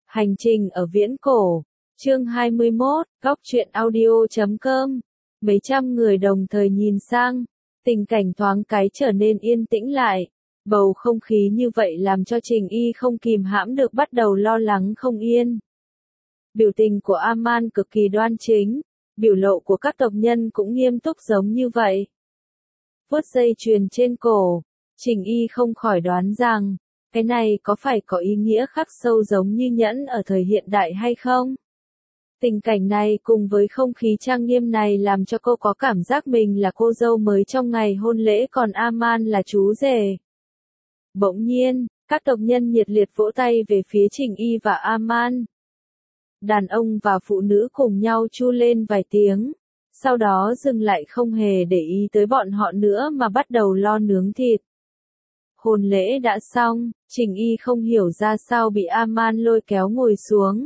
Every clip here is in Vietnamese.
Hành trình ở viễn cổ, chương 21, góc truyện audio.com. Mấy trăm người đồng thời nhìn sang, tình cảnh thoáng cái trở nên yên tĩnh lại. Bầu không khí như vậy làm cho Trình Y không kìm hãm được bắt đầu lo lắng không yên. Biểu tình của Aman cực kỳ đoan chính, biểu lộ của các tộc nhân cũng nghiêm túc giống như vậy. Vuốt dây chuyền trên cổ, Trình Y không khỏi đoán rằng, cái này có phải có ý nghĩa khắc sâu giống như nhẫn ở thời hiện đại hay không? Tình cảnh này cùng với không khí trang nghiêm này làm cho cô có cảm giác mình là cô dâu mới trong ngày hôn lễ còn Aman là chú rể. Bỗng nhiên, các tộc nhân nhiệt liệt vỗ tay về phía Trình Y và Aman. Đàn ông và phụ nữ cùng nhau chu lên vài tiếng, sau đó dừng lại không hề để ý tới bọn họ nữa mà bắt đầu lo nướng thịt. Hôn lễ đã xong, Trình Y không hiểu ra sao bị Aman lôi kéo ngồi xuống.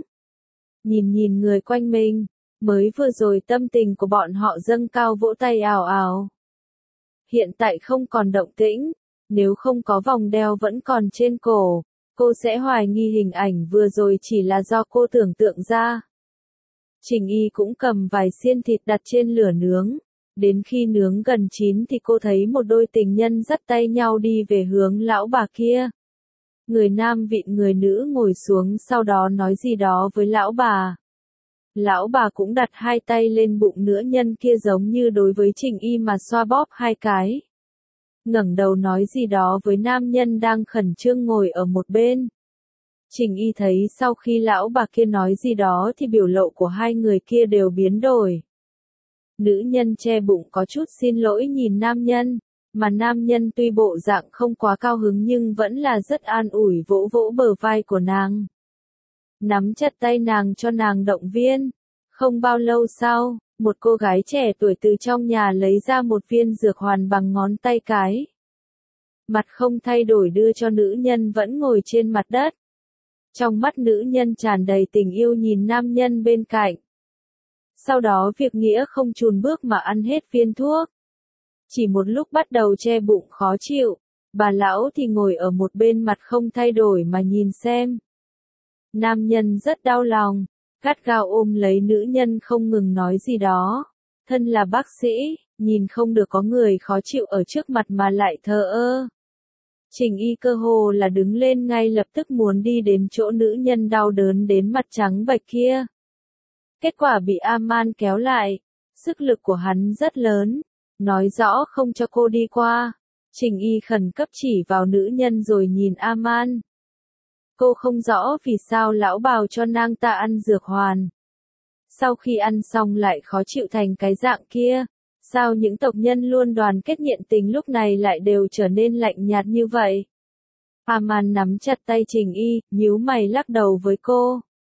Nhìn người quanh mình, mới vừa rồi tâm tình của bọn họ dâng cao vỗ tay ào ào. Hiện tại không còn động tĩnh, nếu không có vòng đeo vẫn còn trên cổ, cô sẽ hoài nghi hình ảnh vừa rồi chỉ là do cô tưởng tượng ra. Trình Y cũng cầm vài xiên thịt đặt trên lửa nướng. Đến khi nướng gần chín thì cô thấy một đôi tình nhân dắt tay nhau đi về hướng lão bà kia. Người nam vịn người nữ ngồi xuống sau đó nói gì đó với lão bà. Lão bà cũng đặt hai tay lên bụng nữ nhân kia giống như đối với Trình Y mà xoa bóp hai cái. Ngẩng đầu nói gì đó với nam nhân đang khẩn trương ngồi ở một bên. Trình Y thấy sau khi lão bà kia nói gì đó thì biểu lộ của hai người kia đều biến đổi. Nữ nhân che bụng có chút xin lỗi nhìn nam nhân, mà nam nhân tuy bộ dạng không quá cao hứng nhưng vẫn là rất an ủi vỗ vỗ bờ vai của nàng. Nắm chặt tay nàng cho nàng động viên. Không bao lâu sau, một cô gái trẻ tuổi từ trong nhà lấy ra một viên dược hoàn bằng ngón tay cái. Mặt không thay đổi đưa cho nữ nhân vẫn ngồi trên mặt đất. Trong mắt nữ nhân tràn đầy tình yêu nhìn nam nhân bên cạnh. Sau đó việc nghĩa không chùn bước mà ăn hết viên thuốc. Chỉ một lúc bắt đầu che bụng khó chịu, bà lão thì ngồi ở một bên mặt không thay đổi mà nhìn xem. Nam nhân rất đau lòng, gắt gao ôm lấy nữ nhân không ngừng nói gì đó. Thân là bác sĩ, nhìn không được có người khó chịu ở trước mặt mà lại thờ ơ. Trình Y cơ hồ là đứng lên ngay lập tức muốn đi đến chỗ nữ nhân đau đớn đến mặt trắng bệch kia. Kết quả bị Aman kéo lại, sức lực của hắn rất lớn, nói rõ không cho cô đi qua. Trình Y khẩn cấp chỉ vào nữ nhân rồi nhìn Aman. Cô không rõ vì sao lão bào cho nàng ta ăn dược hoàn. Sau khi ăn xong lại khó chịu thành cái dạng kia, sao những tộc nhân luôn đoàn kết nhiệt tình lúc này lại đều trở nên lạnh nhạt như vậy? Aman nắm chặt tay Trình Y, nhíu mày lắc đầu với cô.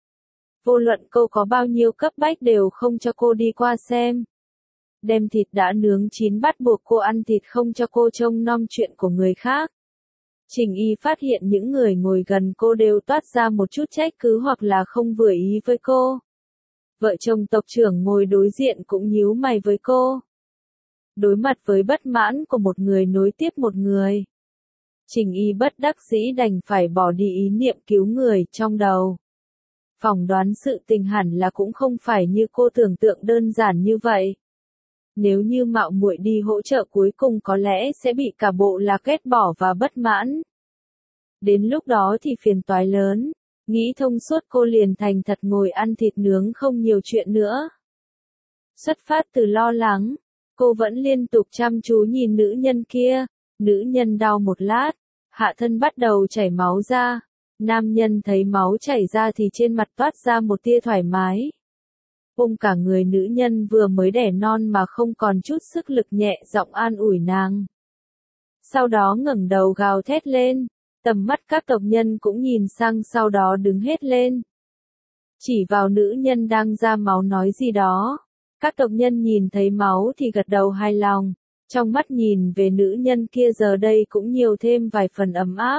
Vô luận cô có bao nhiêu cấp bách đều không cho cô đi qua xem. Đem thịt đã nướng chín bắt buộc cô ăn thịt không cho cô trông nom chuyện của người khác. Trình Y phát hiện những người ngồi gần cô đều toát ra một chút trách cứ hoặc là không vừa ý với cô. Vợ chồng tộc trưởng ngồi đối diện cũng nhíu mày với cô. Đối mặt với bất mãn của một người nối tiếp một người. Trình Y bất đắc dĩ đành phải bỏ đi ý niệm cứu người trong đầu. Phỏng đoán sự tình hẳn là cũng không phải như cô tưởng tượng đơn giản như vậy. Nếu như mạo muội đi hỗ trợ cuối cùng có lẽ sẽ bị cả bộ lạc ghét bỏ và bất mãn. Đến lúc đó thì phiền toái lớn, nghĩ thông suốt cô liền thành thật ngồi ăn thịt nướng không nhiều chuyện nữa. Xuất phát từ lo lắng, cô vẫn liên tục chăm chú nhìn nữ nhân kia, nữ nhân đau một lát, hạ thân bắt đầu chảy máu ra. Nam nhân thấy máu chảy ra thì trên mặt toát ra một tia thoải mái. Ôm cả người nữ nhân vừa mới đẻ non mà không còn chút sức lực nhẹ giọng an ủi nàng. Sau đó ngẩng đầu gào thét lên, tầm mắt các tộc nhân cũng nhìn sang sau đó đứng hết lên. Chỉ vào nữ nhân đang ra máu nói gì đó. Các tộc nhân nhìn thấy máu thì gật đầu hài lòng, trong mắt nhìn về nữ nhân kia giờ đây cũng nhiều thêm vài phần ấm áp.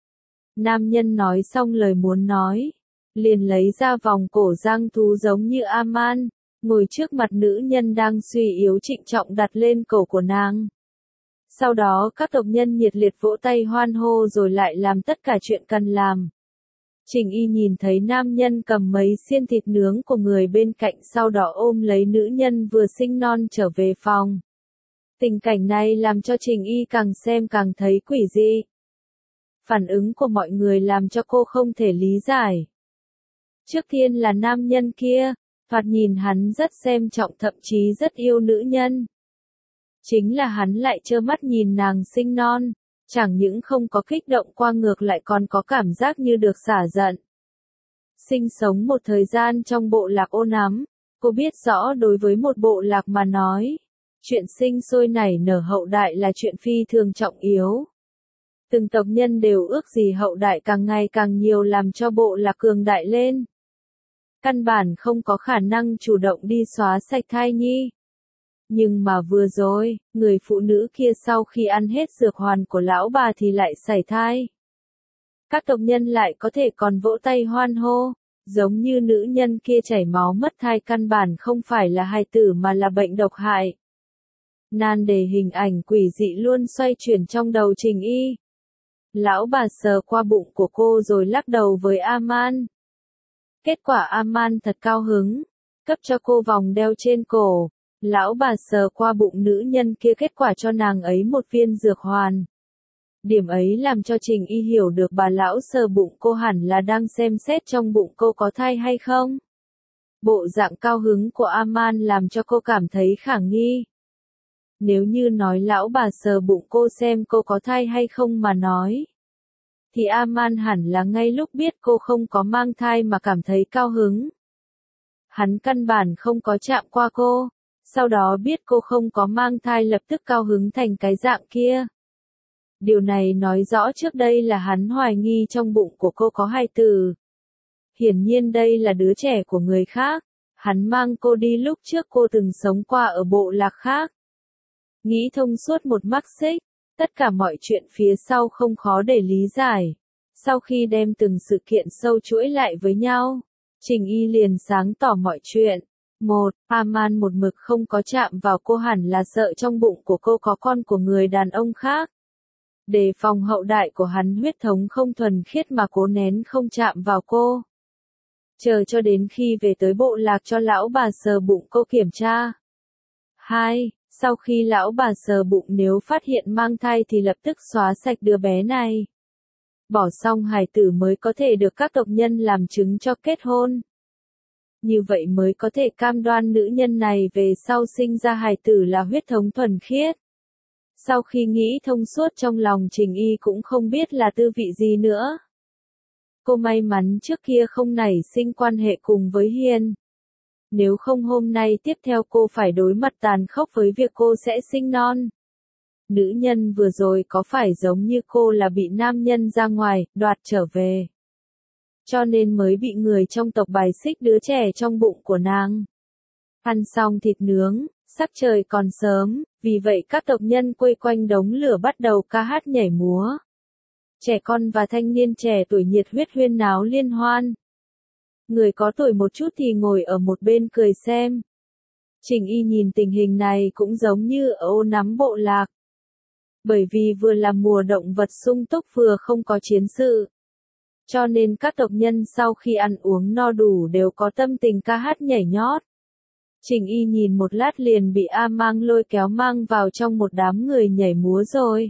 Nam nhân nói xong lời muốn nói, liền lấy ra vòng cổ giang thú giống như Aman, ngồi trước mặt nữ nhân đang suy yếu trịnh trọng đặt lên cổ của nàng. Sau đó các tộc nhân nhiệt liệt vỗ tay hoan hô rồi lại làm tất cả chuyện cần làm. Trình Y nhìn thấy nam nhân cầm mấy xiên thịt nướng của người bên cạnh sau đó ôm lấy nữ nhân vừa sinh non trở về phòng. Tình cảnh này làm cho Trình Y càng xem càng thấy quỷ dị. Phản ứng của mọi người làm cho cô không thể lý giải. Trước tiên là nam nhân kia, thoạt nhìn hắn rất xem trọng thậm chí rất yêu nữ nhân. Chính là hắn lại trơ mắt nhìn nàng sinh non, chẳng những không có kích động qua ngược lại còn có cảm giác như được xả giận. Sinh sống một thời gian trong bộ lạc ô nắm, cô biết rõ đối với một bộ lạc mà nói, chuyện sinh sôi nảy nở hậu đại là chuyện phi thường trọng yếu. Từng tộc nhân đều ước gì hậu đại càng ngày càng nhiều làm cho bộ lạc cường đại lên. Căn bản không có khả năng chủ động đi xóa sạch thai nhi. Nhưng mà vừa rồi, người phụ nữ kia sau khi ăn hết dược hoàn của lão bà thì lại sảy thai. Các tộc nhân lại có thể còn vỗ tay hoan hô, giống như nữ nhân kia chảy máu mất thai căn bản không phải là hài tử mà là bệnh độc hại. Nan đề hình ảnh quỷ dị luôn xoay chuyển trong đầu Trình Y. Lão bà sờ qua bụng của cô rồi lắc đầu với Aman. Kết quả Aman thật cao hứng, cấp cho cô vòng đeo trên cổ. Lão bà sờ qua bụng nữ nhân kia kết quả cho nàng ấy một viên dược hoàn. Điểm ấy làm cho Trình Y hiểu được bà lão sờ bụng cô hẳn là đang xem xét trong bụng cô có thai hay không. Bộ dạng cao hứng của Aman làm cho cô cảm thấy khả nghi. Nếu như nói lão bà sờ bụng cô xem cô có thai hay không mà nói, thì Aman hẳn là ngay lúc biết cô không có mang thai mà cảm thấy cao hứng. Hắn căn bản không có chạm qua cô, sau đó biết cô không có mang thai lập tức cao hứng thành cái dạng kia. Điều này nói rõ trước đây là hắn hoài nghi trong bụng của cô có hài tử. Hiển nhiên đây là đứa trẻ của người khác, hắn mang cô đi lúc trước cô từng sống qua ở bộ lạc khác. Nghĩ thông suốt một mắc xích, tất cả mọi chuyện phía sau không khó để lý giải. Sau khi đem từng sự kiện sâu chuỗi lại với nhau, Trình Y liền sáng tỏ mọi chuyện. Aman một mực không có chạm vào cô hẳn là sợ trong bụng của cô có con của người đàn ông khác. Đề phòng hậu đại của hắn huyết thống không thuần khiết mà cố nén không chạm vào cô. Chờ cho đến khi về tới bộ lạc cho lão bà sờ bụng cô kiểm tra. 2. Sau khi lão bà sờ bụng nếu phát hiện mang thai thì lập tức xóa sạch đứa bé này. Bỏ xong hài tử mới có thể được các tộc nhân làm chứng cho kết hôn. Như vậy mới có thể cam đoan nữ nhân này về sau sinh ra hài tử là huyết thống thuần khiết. Sau khi nghĩ thông suốt trong lòng Trình Y cũng không biết là tư vị gì nữa. Cô may mắn trước kia không nảy sinh quan hệ cùng với Hiên. Nếu không hôm nay tiếp theo cô phải đối mặt tàn khốc với việc cô sẽ sinh non. Nữ nhân vừa rồi có phải giống như cô là bị nam nhân ra ngoài, đoạt trở về. Cho nên mới bị người trong tộc bài xích đứa trẻ trong bụng của nàng. Ăn xong thịt nướng, sắc trời còn sớm, vì vậy các tộc nhân quây quanh đống lửa bắt đầu ca hát nhảy múa. Trẻ con và thanh niên trẻ tuổi nhiệt huyết huyên náo liên hoan. Người có tuổi một chút thì ngồi ở một bên cười xem. Trình Y nhìn tình hình này cũng giống như ở ô nắm bộ lạc. Bởi vì vừa là mùa động vật sung túc vừa không có chiến sự. Cho nên các tộc nhân sau khi ăn uống no đủ đều có tâm tình ca hát nhảy nhót. Trình Y nhìn một lát liền bị A Mang lôi kéo mang vào trong một đám người nhảy múa rồi.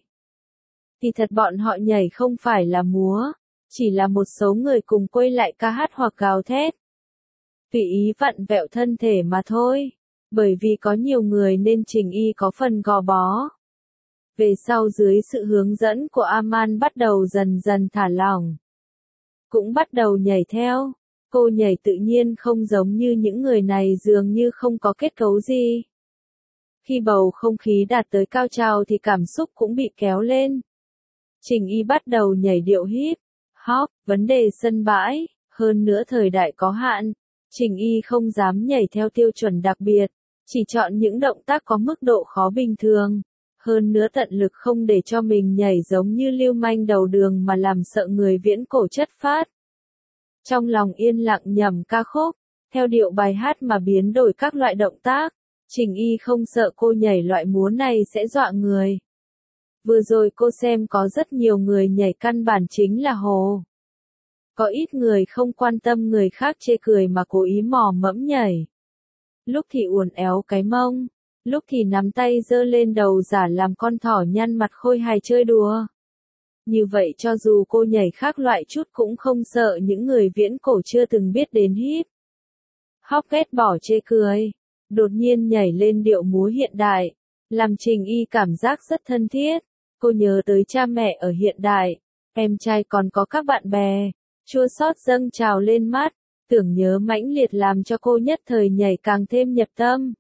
Thì thật bọn họ nhảy không phải là múa, chỉ là một số người cùng quay lại ca hát hoặc gào thét. Tùy ý vặn vẹo thân thể mà thôi, bởi vì có nhiều người nên Trình Y có phần gò bó. Về sau dưới sự hướng dẫn của Aman bắt đầu dần dần thả lỏng. Cũng bắt đầu nhảy theo. Cô nhảy tự nhiên không giống như những người này dường như không có kết cấu gì. Khi bầu không khí đạt tới cao trào thì cảm xúc cũng bị kéo lên. Trình Y bắt đầu nhảy điệu hip hop, vấn đề sân bãi, hơn nữa thời đại có hạn. Trình Y không dám nhảy theo tiêu chuẩn đặc biệt, chỉ chọn những động tác có mức độ khó bình thường. Hơn nữa tận lực không để cho mình nhảy giống như lưu manh đầu đường mà làm sợ người viễn cổ chất phát. Trong lòng yên lặng nhẩm ca khúc, theo điệu bài hát mà biến đổi các loại động tác. Trình Y không sợ cô nhảy loại múa này sẽ dọa người. Vừa rồi cô xem có rất nhiều người nhảy căn bản chính là hồ. Có ít người không quan tâm người khác chê cười mà cố ý mò mẫm nhảy. Lúc thì uốn éo cái mông, lúc thì nắm tay giơ lên đầu giả làm con thỏ nhăn mặt khôi hài chơi đùa. Như vậy cho dù cô nhảy khác loại chút cũng không sợ những người viễn cổ chưa từng biết đến hip hop ghét bỏ chê cười. Đột nhiên nhảy lên điệu múa hiện đại, làm Trình Y cảm giác rất thân thiết. Cô nhớ tới cha mẹ ở hiện đại, em trai còn có các bạn bè, chua xót dâng trào lên mắt, tưởng nhớ mãnh liệt làm cho cô nhất thời nhảy càng thêm nhập tâm.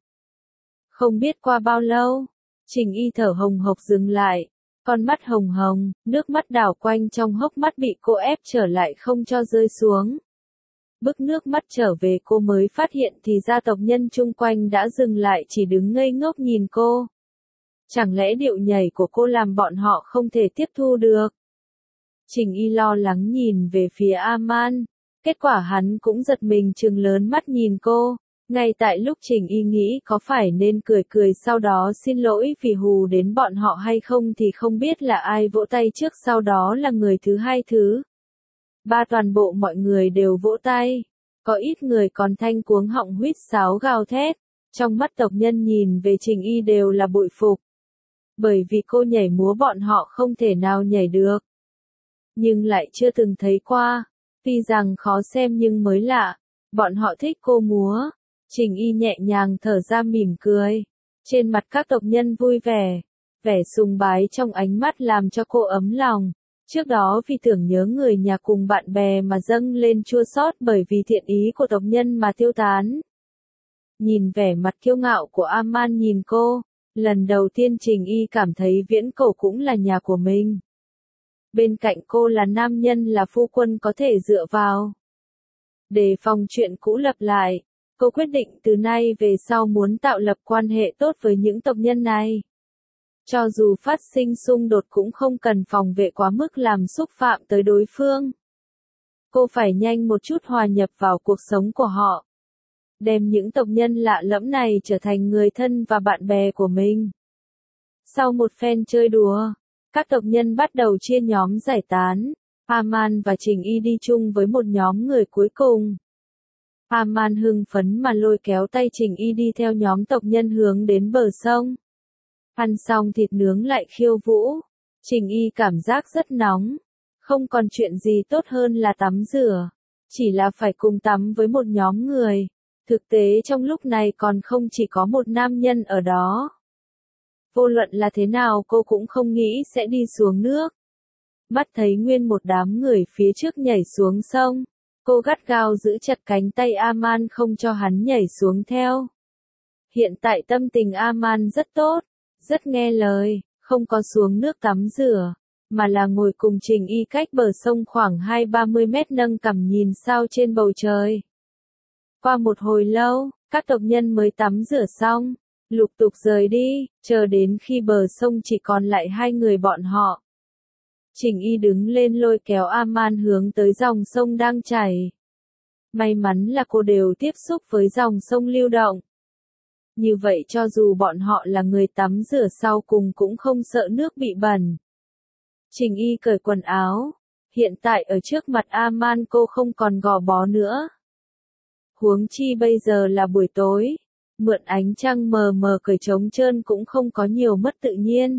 Không biết qua bao lâu, Trình Y thở hồng hộc dừng lại, con mắt hồng hồng, nước mắt đảo quanh trong hốc mắt bị cô ép trở lại không cho rơi xuống. Bức nước mắt trở về cô mới phát hiện thì gia tộc nhân chung quanh đã dừng lại chỉ đứng ngây ngốc nhìn cô. Chẳng lẽ điệu nhảy của cô làm bọn họ không thể tiếp thu được? Trình Y lo lắng nhìn về phía Aman, kết quả hắn cũng giật mình trừng lớn mắt nhìn cô. Ngay tại lúc Trình Y nghĩ có phải nên cười cười sau đó xin lỗi vì hù đến bọn họ hay không thì không biết là ai vỗ tay trước sau đó là người thứ hai thứ ba toàn bộ mọi người đều vỗ tay. Có ít người còn thanh cuống họng huýt sáo gào thét. Trong mắt tộc nhân nhìn về Trình Y đều là bội phục. Bởi vì cô nhảy múa bọn họ không thể nào nhảy được. Nhưng lại chưa từng thấy qua. Tuy rằng khó xem nhưng mới lạ. Bọn họ thích cô múa. Trình Y nhẹ nhàng thở ra mỉm cười. Trên mặt các tộc nhân vui vẻ. Vẻ sùng bái trong ánh mắt làm cho cô ấm lòng. Trước đó vì tưởng nhớ người nhà cùng bạn bè mà dâng lên chua xót bởi vì thiện ý của tộc nhân mà tiêu tán. Nhìn vẻ mặt kiêu ngạo của Aman nhìn cô, lần đầu tiên Trình Y cảm thấy viễn cổ cũng là nhà của mình. Bên cạnh cô là nam nhân là phu quân có thể dựa vào. Để phòng chuyện cũ lặp lại, cô quyết định từ nay về sau muốn tạo lập quan hệ tốt với những tộc nhân này. Cho dù phát sinh xung đột cũng không cần phòng vệ quá mức làm xúc phạm tới đối phương. Cô phải nhanh một chút hòa nhập vào cuộc sống của họ. Đem những tộc nhân lạ lẫm này trở thành người thân và bạn bè của mình. Sau một phen chơi đùa, các tộc nhân bắt đầu chia nhóm giải tán. Aman và Trình Y đi chung với một nhóm người cuối cùng. Aman hưng phấn mà lôi kéo tay Trình Y đi theo nhóm tộc nhân hướng đến bờ sông. Ăn xong thịt nướng lại khiêu vũ. Trình Y cảm giác rất nóng. Không còn chuyện gì tốt hơn là tắm rửa. Chỉ là phải cùng tắm với một nhóm người. Thực tế trong lúc này còn không chỉ có một nam nhân ở đó. Vô luận là thế nào cô cũng không nghĩ sẽ đi xuống nước. Mắt thấy nguyên một đám người phía trước nhảy xuống sông. Cô gắt gao giữ chặt cánh tay Aman không cho hắn nhảy xuống theo. Hiện tại tâm tình Aman rất tốt. Rất nghe lời, không có xuống nước tắm rửa, mà là ngồi cùng Trình Y cách bờ sông khoảng 20-30 mét nâng cằm nhìn sao trên bầu trời. Qua một hồi lâu, các tộc nhân mới tắm rửa xong, lục tục rời đi, chờ đến khi bờ sông chỉ còn lại hai người bọn họ. Trình Y đứng lên lôi kéo Aman hướng tới dòng sông đang chảy. May mắn là cô đều tiếp xúc với dòng sông lưu động. Như vậy cho dù bọn họ là người tắm rửa sau cùng cũng không sợ nước bị bẩn. Trình Y cởi quần áo. Hiện tại ở trước mặt Aman cô không còn gò bó nữa. Huống chi bây giờ là buổi tối. Mượn ánh trăng mờ mờ cởi trống trơn cũng không có nhiều mất tự nhiên.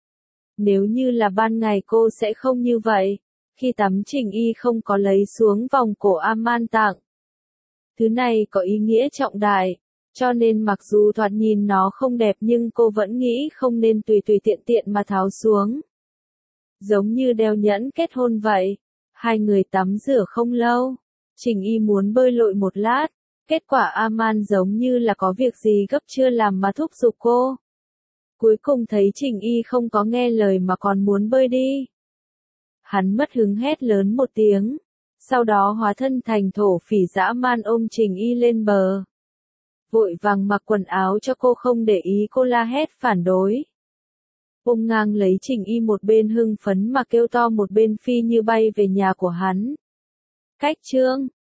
Nếu như là ban ngày cô sẽ không như vậy. Khi tắm Trình Y không có lấy xuống vòng cổ Aman tặng. Thứ này có ý nghĩa trọng đại. Cho nên mặc dù thoạt nhìn nó không đẹp nhưng cô vẫn nghĩ không nên tùy tùy tiện tiện mà tháo xuống. Giống như đeo nhẫn kết hôn vậy. Hai người tắm rửa không lâu. Trình Y muốn bơi lội một lát. Kết quả Aman giống như là có việc gì gấp chưa làm mà thúc giục cô. Cuối cùng thấy Trình Y không có nghe lời mà còn muốn bơi đi. Hắn mất hứng hét lớn một tiếng. Sau đó hóa thân thành thổ phỉ dã man ôm Trình Y lên bờ. Vội vàng mặc quần áo cho cô không để ý cô la hét phản đối. Ôm ngang lấy Trình Y một bên hưng phấn mà kêu to một bên phi như bay về nhà của hắn. Cách chương